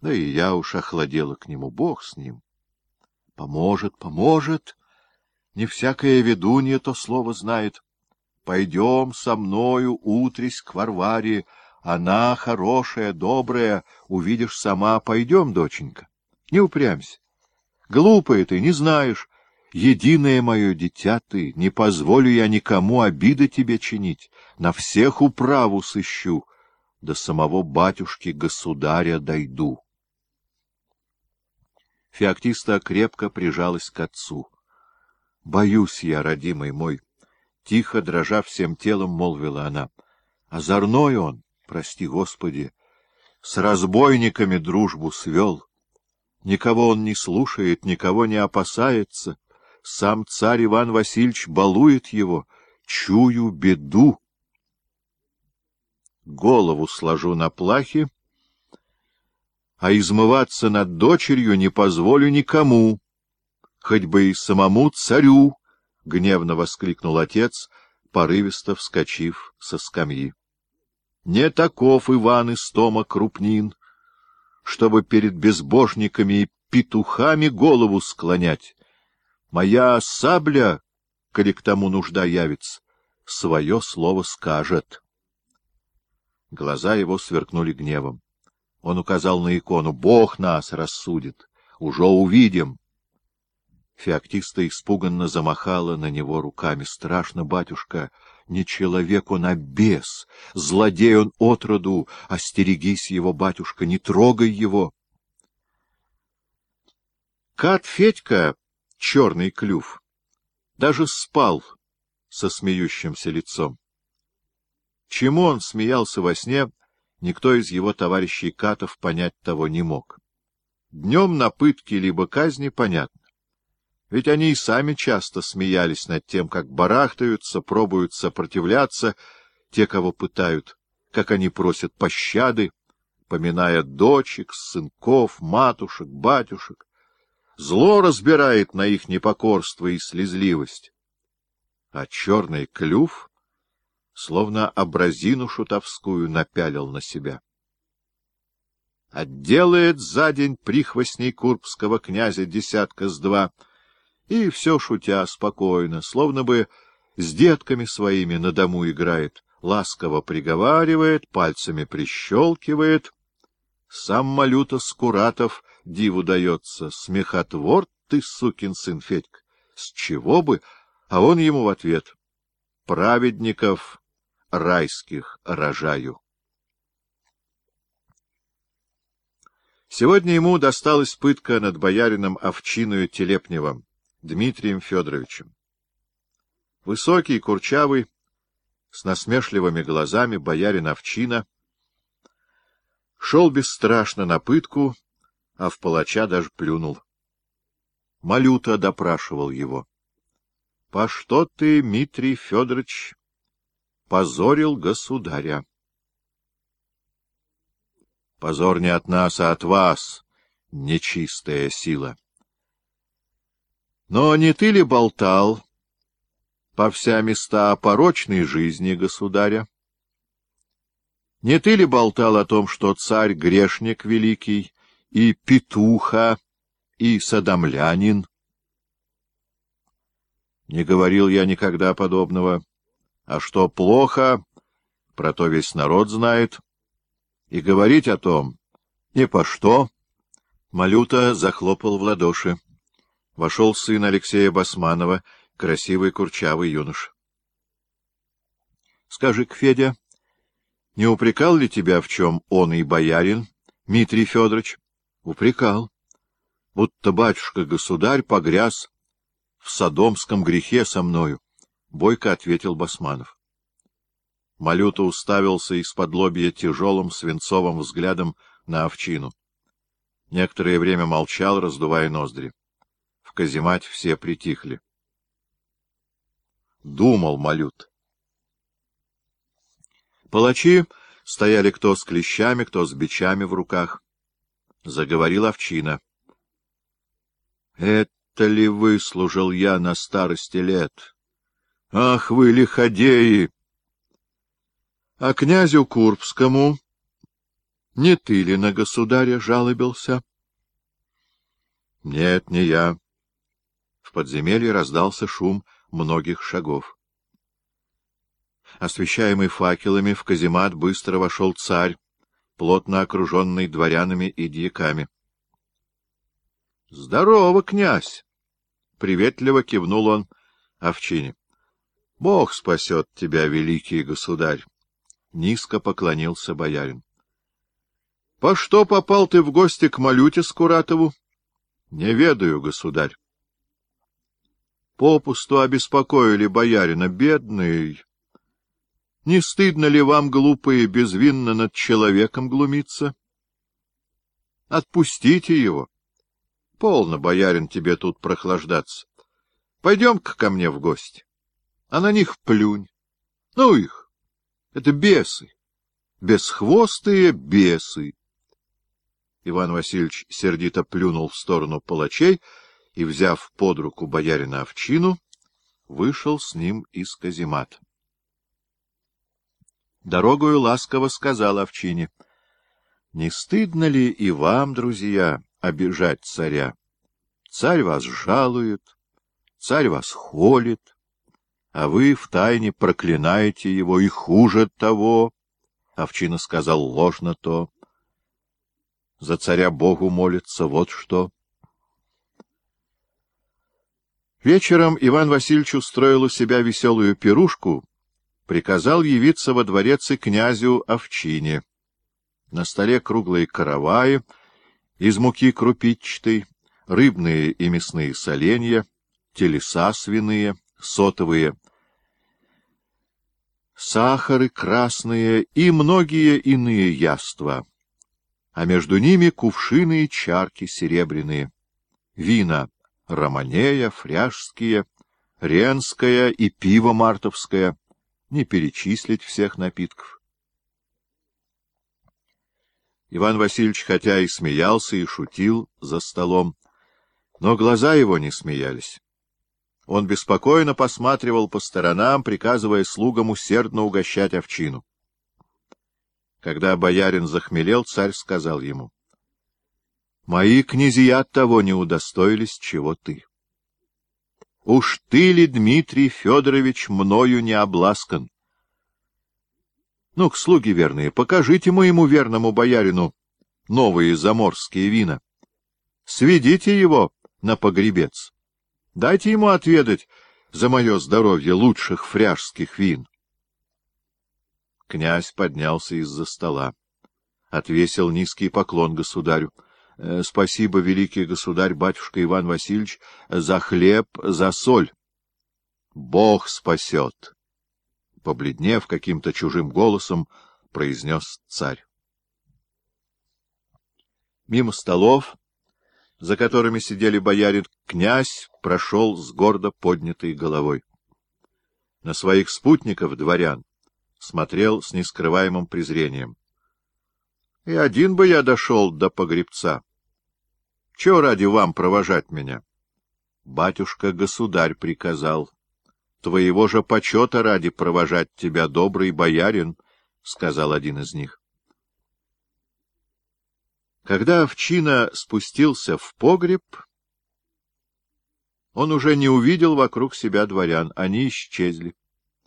Да и я уж охладела к нему, бог с ним. Поможет, поможет. Не всякая ведунья то слово знает. Пойдем со мною утрись к Варваре. Она хорошая, добрая, увидишь сама. Пойдем, доченька. Не упрямься. Глупая ты, не знаешь. Единое мое дитя ты, не позволю я никому обиды тебе чинить. На всех управу сыщу, до самого батюшки-государя дойду. Феоктиста крепко прижалась к отцу. — Боюсь я, родимый мой, — тихо, дрожа всем телом, молвила она. — Озорной он, прости Господи, с разбойниками дружбу свел. Никого он не слушает, никого не опасается. Сам царь Иван Васильевич балует его. Чую беду. Голову сложу на плахе, а измываться над дочерью не позволю никому, хоть бы и самому царю, — гневно воскликнул отец, порывисто вскочив со скамьи. Не таков Иван Истома Крупнин, чтобы перед безбожниками и петухами голову склонять. Моя сабля, коли к тому нужда явится, свое слово скажет. Глаза его сверкнули гневом. Он указал на икону. — Бог нас рассудит. Уже увидим. Феоктиста испуганно замахала на него руками. — Страшно, батюшка, не человек он, а бес. Злодей он отроду. Остерегись его, батюшка, не трогай его. Кат Федька, черный клюв, даже спал со смеющимся лицом. Чему он смеялся во сне, никто из его товарищей катов понять того не мог. Днем на пытки либо казни понятно. Ведь они и сами часто смеялись над тем, как барахтаются, пробуют сопротивляться те, кого пытают, как они просят пощады, поминая дочек, сынков, матушек, батюшек. Зло разбирает на их непокорство и слезливость. А черный клюв словно образину шутовскую напялил на себя. Отделает за день прихвостней курбского князя десятка с два, и все шутя спокойно, словно бы с детками своими на дому играет, ласково приговаривает, пальцами прищелкивает. Сам Малюта Скуратов диву дается: смехотвор ты, сукин сын Федька, с чего бы? А он ему в ответ: праведников райских рожаю. Сегодня ему досталась пытка над боярином Овчиною Телепневым Дмитрием Федоровичем. Высокий, курчавый, с насмешливыми глазами боярин Овчина шел бесстрашно на пытку, а в палача даже плюнул. Малюта допрашивал его: — По что ты, Дмитрий Федорович, позорил государя? — Позор не от нас, а от вас, нечистая сила. — Но не ты ли болтал по вся места о порочной жизни государя? Не ты ли болтал о том, что царь — грешник великий, и петуха, и содомлянин? Не говорил я никогда подобного. А что плохо, про то весь народ знает. И говорить о том ни по что. Малюта захлопал в ладоши. Вошел сын Алексея Басманова, красивый курчавый юноша. — Скажи-ка, Федя, не упрекал ли тебя в чем он и боярин, Дмитрий Федорович? — Упрекал. Будто батюшка-государь погряз в содомском грехе со мною, — бойко ответил Басманов. Малюта уставился исподлобья тяжелым свинцовым взглядом на Овчину. Некоторое время молчал, раздувая ноздри. В каземате все притихли. Думал Малют. Палачи стояли кто с клещами, кто с бичами в руках. Заговорил Овчина. — Это ли выслужил я на старости лет? Ах вы, лиходеи! А князю Курбскому Не ты ли на государя жалобился? — Нет, не я. В подземелье раздался шум многих шагов. Освещаемый факелами, в каземат быстро вошел царь, плотно окруженный дворянами и дьяками. — Здорово, князь! — приветливо кивнул он Овчине. — Бог спасет тебя, великий государь! — низко поклонился боярин. — По что попал ты в гости к Малюте Скуратову? — Не ведаю, государь. — Попусту обеспокоили боярина, бедный. Не стыдно ли вам, глупые, безвинно над человеком глумиться? Отпустите его. Полно, боярин, тебе тут прохлаждаться. Пойдем-ка ко мне в гости. А на них плюнь. Ну их! Это бесы. Бесхвостые бесы. Иван Васильевич сердито плюнул в сторону палачей и, взяв под руку боярина Овчину, вышел с ним из каземата. Дорогою ласково сказал Овчине: — Не стыдно ли и вам, друзья, обижать царя? Царь вас жалует, царь вас холит, а вы втайне проклинаете его, и хуже того. Овчина сказал ложно то. За царя Богу молится, вот что. Вечером Иван Васильевич устроил у себя веселую пирушку, приказал явиться во дворец и князю Овчине. На столе круглые караваи из муки крупичатой, рыбные и мясные соленья, телеса свиные, сотовые, сахары красные и многие иные яства, а между ними кувшины и чарки серебряные, вина романея, фряжские, ренское и пиво мартовское, не перечислить всех напитков. Иван Васильевич хотя и смеялся и шутил за столом, но глаза его не смеялись. Он беспокойно посматривал по сторонам, приказывая слугам усердно угощать Овчину. Когда боярин захмелел, царь сказал ему: — Мои князья того не удостоились, чего ты. Уж ты ли, Дмитрий Федорович, мною не обласкан? Ну-ка, слуги верные, покажите моему верному боярину новые заморские вина. Сведите его на погребец. Дайте ему отведать за мое здоровье лучших фряжских вин. Князь поднялся из-за стола, отвесил низкий поклон государю. — Спасибо, великий государь, батюшка Иван Васильевич, за хлеб, за соль. — Бог спасет! — побледнев каким-то чужим голосом, произнес царь. Мимо столов, за которыми сидели бояре, князь прошел с гордо поднятой головой. На своих спутников, дворян, смотрел с нескрываемым презрением. — И один бы я дошел до погребца. Чего ради вам провожать меня? Батюшка-государь приказал. Твоего же почета ради провожать тебя, добрый боярин, — сказал один из них. Когда Овчина спустился в погреб, он уже не увидел вокруг себя дворян, они исчезли.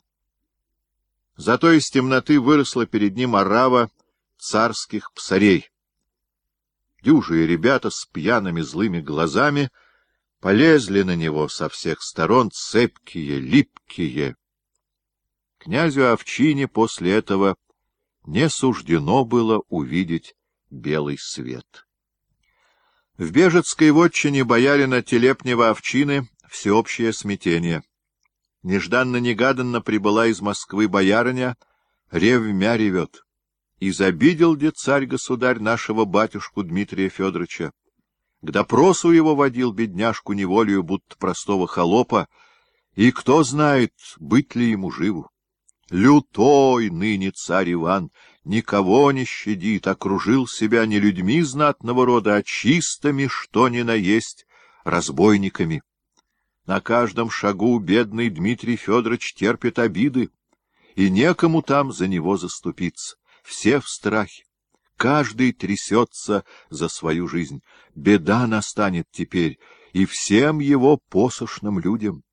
Зато из темноты выросла перед ним орава царских псарей. Дюжие ребята с пьяными злыми глазами полезли на него со всех сторон, цепкие, липкие. Князю Овчине после этого не суждено было увидеть белый свет. В Бежецкой вотчине боярина Телепнева Овчины всеобщее смятение. Нежданно-негаданно прибыла из Москвы боярыня, ревмя ревет. Изобидел де царь-государь нашего батюшку Дмитрия Федоровича. К допросу его водил бедняжку неволею, будто простого холопа, и кто знает, быть ли ему живу. Лютой ныне царь Иван, никого не щадит, окружил себя не людьми знатного рода, а чистыми, что ни на есть, разбойниками. На каждом шагу бедный Дмитрий Федорович терпит обиды, и некому там за него заступиться. Все в страхе. каждый трясется за свою жизнь. Беда настанет теперь и всем его посошным людям.